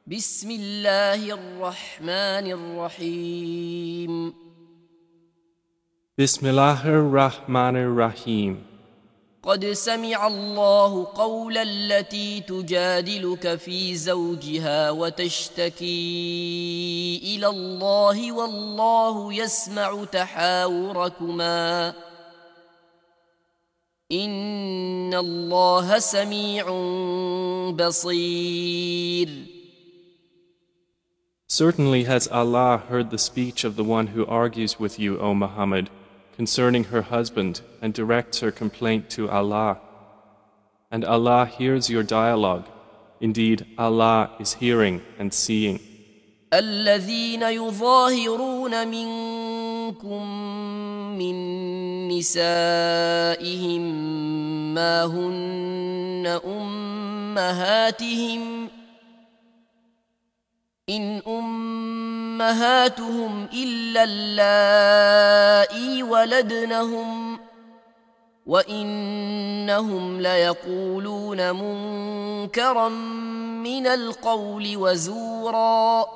بسم الله الرحمن الرحيم Bismillahir Rahmanir Rahim. قد سمع الله قول التي تجادلك في زوجها وتشتكي إلى الله والله يسمع تحاوركما إن الله سميع بصير. Certainly has Allah heard the speech of the one who argues with you, O Muhammad, concerning her husband and directs her complaint to Allah. And Allah hears your dialogue. Indeed, Allah is hearing and seeing. الذين يظاهرون منكم من نسائهم ما هن أمهاتهم إن أمهاتهم إلا اللائي ولدنهم وإنهم ليقولون منكرا من القول وزورا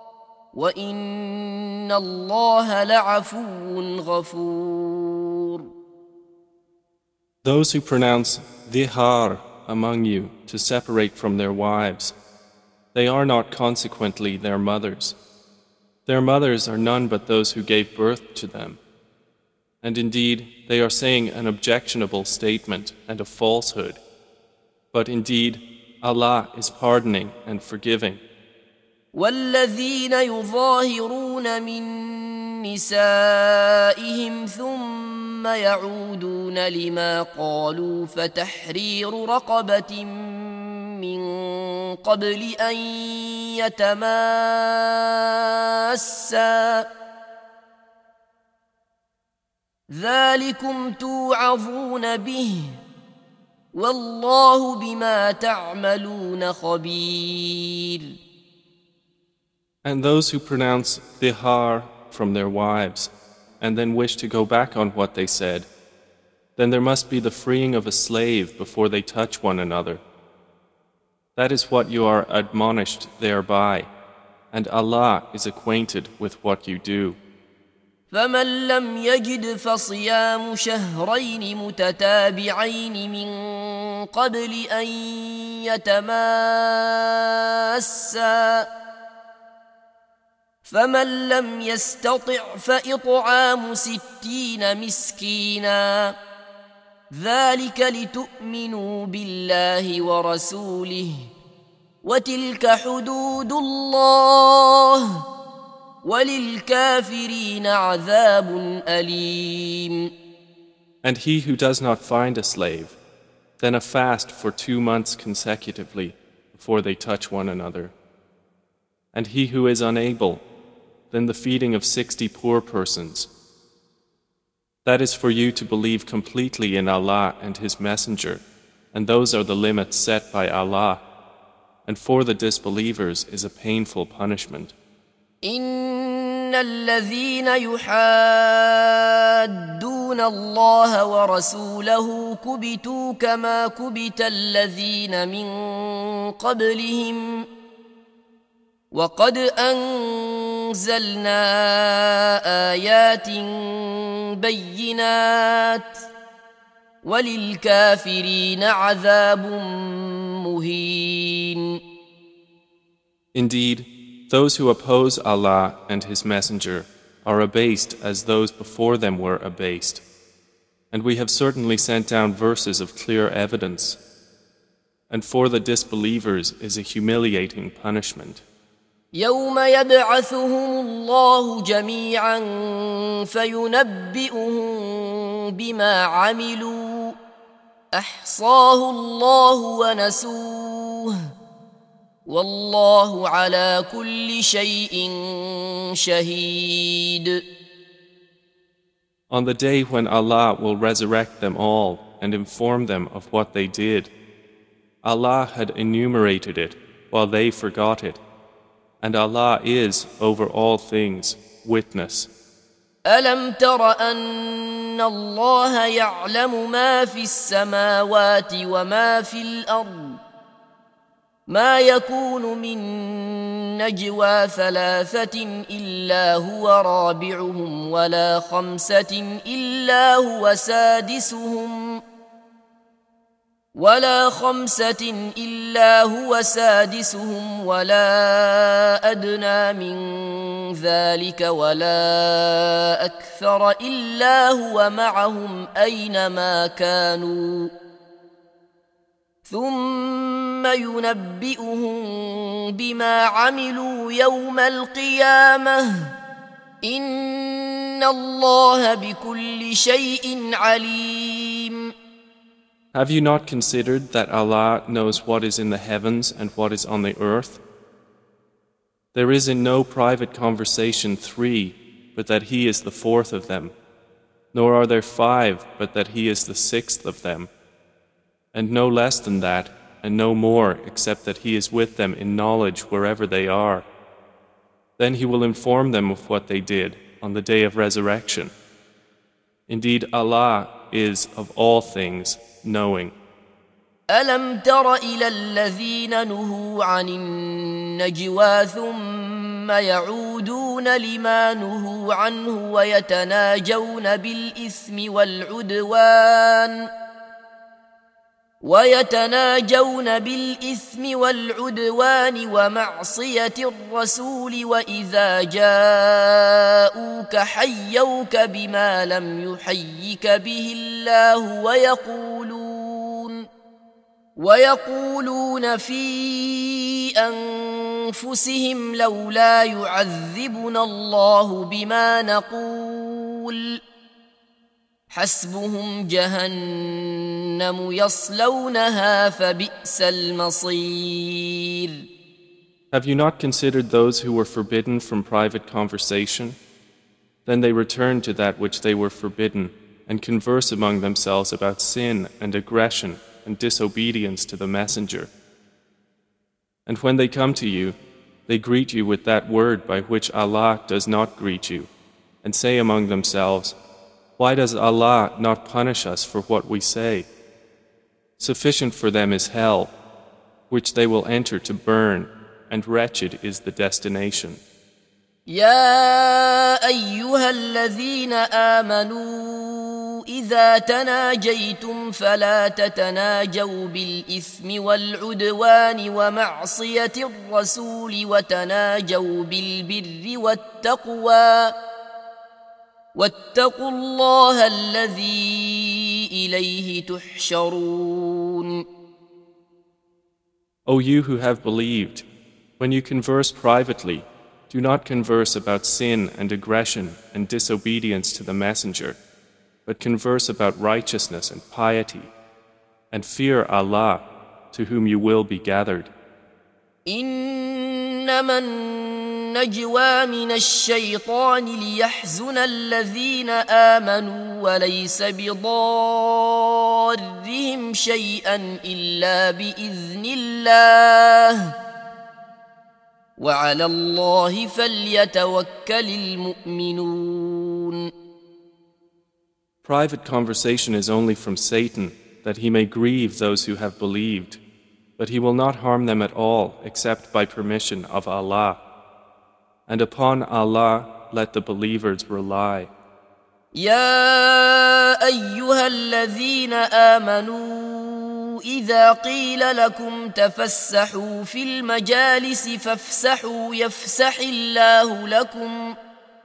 وإن الله لعفو غفور. Those who pronounce dhihar among you to separate from their wives, they are not consequently their mothers. Their mothers are none but those who gave birth to them. And indeed, they are saying an objectionable statement and a falsehood. But indeed, Allah is pardoning and forgiving. والذين يظاهرون من نسائهم ثم يعودون لما قالوا فتحرير رقبة من قبل أن يتماسا ذلكم توعظون به والله بما تعملون خبير. And those who pronounce dhihar from their wives and then wish to go back on what they said, then there must be the freeing of a slave before they touch one another. That is what you are admonished thereby, and Allah is acquainted with what you do. فمن لم يجد فصيام شهرين متتابعين من قبل أن يتماسا فمن لم يستطع فإطعام 60 مسكينا ذلك لتؤمنوا بالله ورسوله وتلك حدود الله وللكافرين عذاب أليم. And he who does not find a slave, then a fast for 2 months consecutively before they touch one another. And he who is unable, then the feeding of 60 poor persons. That is for you to believe completely in Allah and His Messenger, and those are the limits set by Allah. And for the disbelievers is a painful punishment. إن الذين يحادون الله ورسوله كبتوا كما كبت الذين من قبلهم وقد أنزلنا آيات بينات وللكافرين عذاب مهين. Indeed, those who oppose Allah and His Messenger are abased as those before them were abased. And we have certainly sent down verses of clear evidence. And for the disbelievers is a humiliating punishment. يوم يبعثهم الله جميعا فينبئهم بما عملوا أحصاه الله ونسوه والله على كل شيء شهيد. On the day when Allah will resurrect them all and inform them of what they did, Allah had enumerated it while they forgot it, and Allah is over all things witness. ألم تر أن الله يعلم ما في السماوات وما في الأرض ما يكون من نجوى ثلاثة إلا هو رابعهم ولا خمسة إلا هو سادسهم ولا أدنى من ذلك ولا أكثر إلا هو معهم أينما كانوا ثم ينبئهم بما عملوا يوم القيامة إن الله بكل شيء عليم. Have you not considered that Allah knows what is in the heavens and what is on the earth? There is in no private conversation 3, but that He is the 4th of them, nor are there 5, but that He is the 6th of them, and no less than that, and no more, except that He is with them in knowledge wherever they are. Then He will inform them of what they did on the day of resurrection. Indeed, Allah is of all things knowing. ألم تر إلى الذين نهوا عن النجوى ثم يعودون لما نهوا عنه ويتناجون بالإثم والعدوان ومعصية الرسول وإذا جاءوك حيوك بما لم يحيك به الله ويقولون في أنفسهم لولا يعذبنا الله بما نقول حسبهم جهنم يصلونها فبئس المصير. Have you not considered those who were forbidden from private conversation? Then they return to that which they were forbidden and converse among themselves about sin and aggression and disobedience to the Messenger. And when they come to you, they greet you with that word by which Allah does not greet you, and say among themselves, "Why does Allah not punish us for what we say?" Sufficient for them is hell, which they will enter to burn, and wretched is the destination. يا أيها الذين آمنوا إذا تناجيتم فلا تتناجوا بالإثم والعدوان ومعصية الرسول وتناجوا بالبر والتقوى واتقوا الله الذي إليه تحشرون. O you who have believed, when you converse privately, do not converse about sin and aggression and disobedience to the Messenger, but converse about righteousness and piety, and fear Allah, to whom you will be gathered. إنما النجوى من الشيطان ليحزن الذين آمنوا وليس بضارهم شيئا إلا بإذن الله وعلى الله فليتوكل المؤمنون. Private conversation is only from Satan, that he may grieve those who have believed, but he will not harm them at all except by permission of Allah. And upon Allah let the believers rely. يا أيها الذين آمنوا إذا قيل لكم تفسحوا في المجالس فافسحوا يفسح الله لكم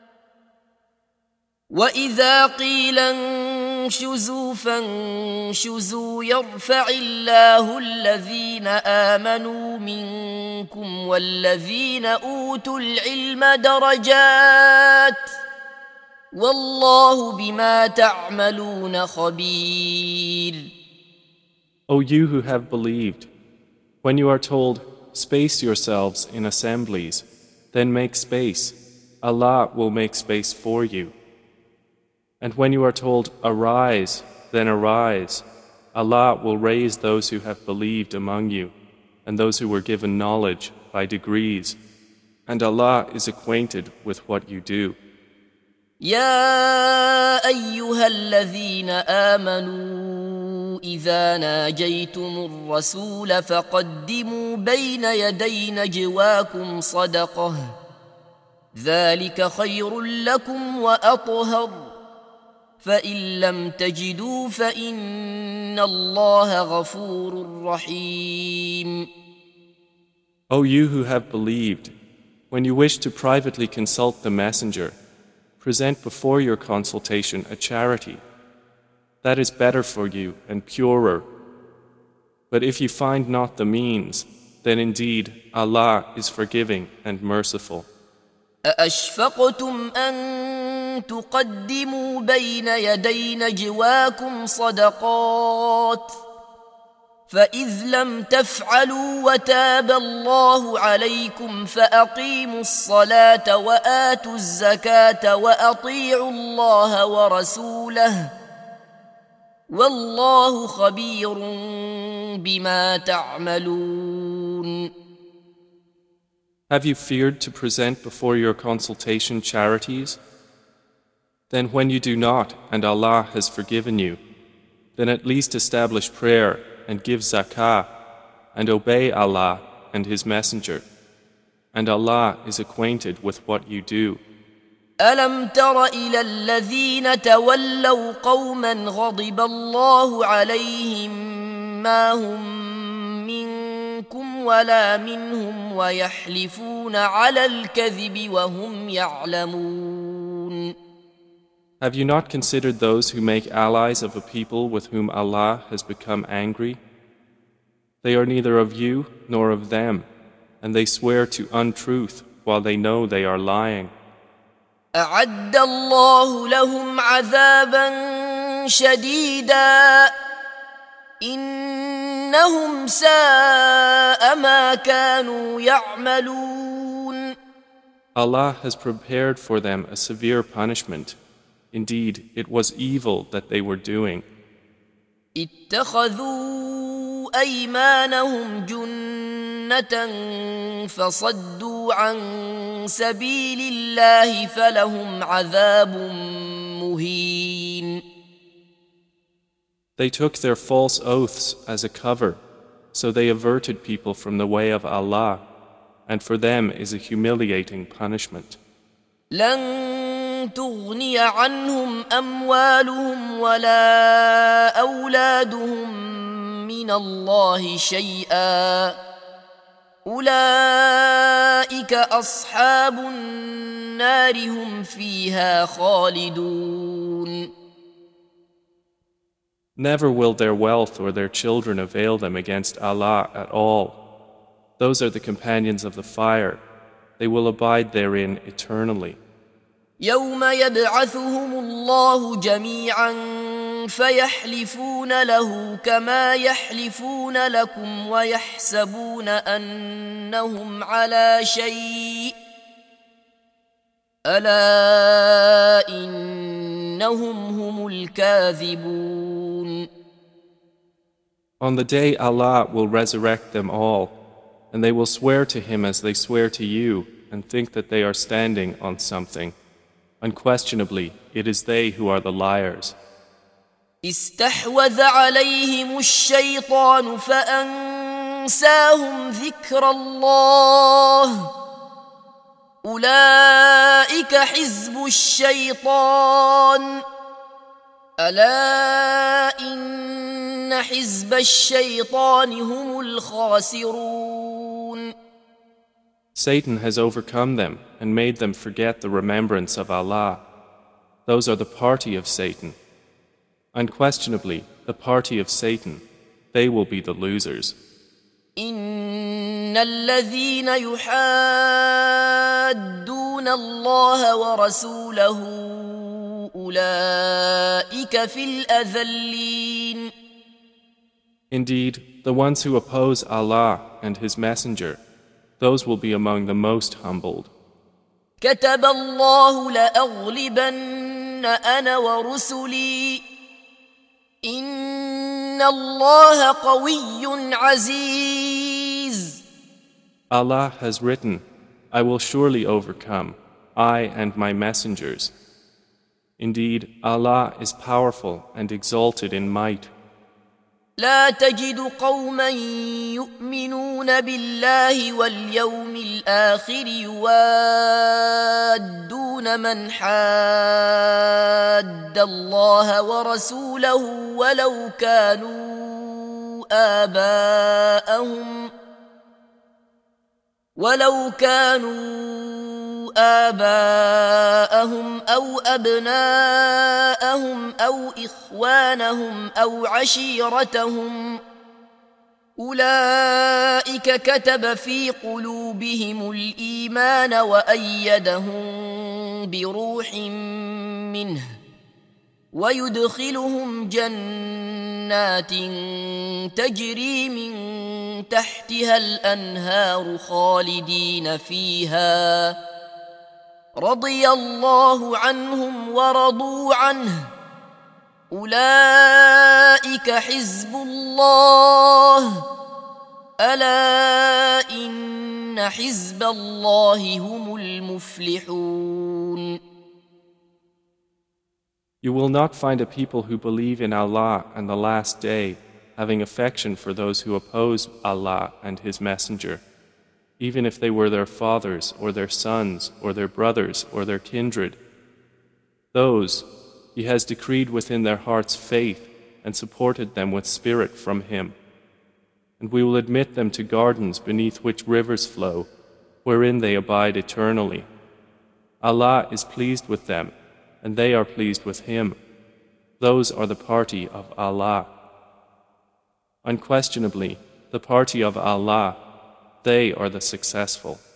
وإذا قيل انشزوا فانشزوا يرفع الله الذين آمنوا منكم والذين أوتوا العلم درجات والله بما تعملون خبير. O you who have believed, when you are told, space yourselves in assemblies, then make space, Allah will make space for you. And when you are told, arise, then arise, Allah will raise those who have believed among you, and those who were given knowledge by degrees, and Allah is acquainted with what you do. يا أيها الذين آمنوا إذا ناجيتم الرسول فقدموا بين يدي نجواكم صدقة ذلك خير لكم وأطهر فإن لم تجدوا فإن الله غفور رحيم. O you who have believed, when you wish to privately consult the messenger, present before your consultation a charity. That is better for you and purer. But if you find not the means, then indeed Allah is forgiving and merciful. أأشفقتم أن تقدموا بين يدي نجواكم صدقات فإذ لم تفعلوا وتاب الله عليكم فأقيموا الصلاة وآتوا الزكاة وأطيعوا الله ورسوله والله خبير بما تعملون. Have you feared to present before your consultation charities? Then when you do not and Allah has forgiven you, then at least establish prayer and give zakah and obey Allah and His Messenger. And Allah is acquainted with what you do. ألم تر إلى الذين تولوا قوما غضب الله عليهم ما هم منكم ولا منهم ويحلفون على الكذب وهم يعلمون. Have you not considered those who make allies of a people with whom Allah has become angry? They are neither of you nor of them, and they swear to untruth while they know they are lying. أعد الله لهم عذابا شديدا إنهم ساء ما كانوا يعملون. Allah has prepared for them a severe punishment. Indeed, it was evil that they were doing. اتخذوا أيمانهم جنة فصدوا عن سبيل الله فلهم عذاب مهين. They took their false oaths as a cover, so they averted people from the way of Allah, and for them is a humiliating punishment. لن تغني عنهم أموالهم ولا أولادهم من الله شيئا أولئك أصحاب النار هم فيها خالدون. Never will their wealth or their children avail them against Allah at all. Those are the companions of the fire. They will abide therein eternally. يوم يبعثهم الله جميعا فيحلفون له كما يحلفون لكم ويحسبون أنهم على شيء ألا إنهم هم الكاذبون. On the day Allah will resurrect them all, and they will swear to Him as they swear to you and think that they are standing on something. Unquestionably, it is they who are the liars. استحوذ عليهم الشيطان فأنساهم ذكر الله أولئك حزب الشيطان ألا إن حزب الشيطان هم الخاسرون. Satan has overcome them and made them forget the remembrance of Allah. Those are the party of Satan. Unquestionably, the party of Satan, they will be the losers. إن الذين يحادون الله ورسوله أولئك في الأذلين. Indeed, the ones who oppose Allah and His Messenger, those will be among the most humbled. كتب الله لأغلبن أنا ورسلي إن الله قوي عزيز. Allah has written, I will surely overcome, I and my messengers. Indeed, Allah is powerful and exalted in might. لا تجد قوما يؤمنون بالله واليوم الآخر يوادون من حاد الله ورسوله ولو كانوا آباءهم أو أبناءهم أو إخوانهم أو عشيرتهم أولئك كتب في قلوبهم الإيمان وأيدهم بروح منه ويدخلهم جنات تجري من تحتها الأنهار خالدين فيها رضي الله عنهم ورضوا عنه أولئك حزب الله ألا إن حزب الله هم المفلحون. You will not find a people who believe in Allah and the Last Day having affection for those who oppose Allah and His Messenger, even if they were their fathers or their sons or their brothers or their kindred. Those He has decreed within their hearts faith and supported them with spirit from Him. And we will admit them to gardens beneath which rivers flow, wherein they abide eternally. Allah is pleased with them, and they are pleased with Him. Those are the party of Allah. Unquestionably, the party of Allah, they are the successful.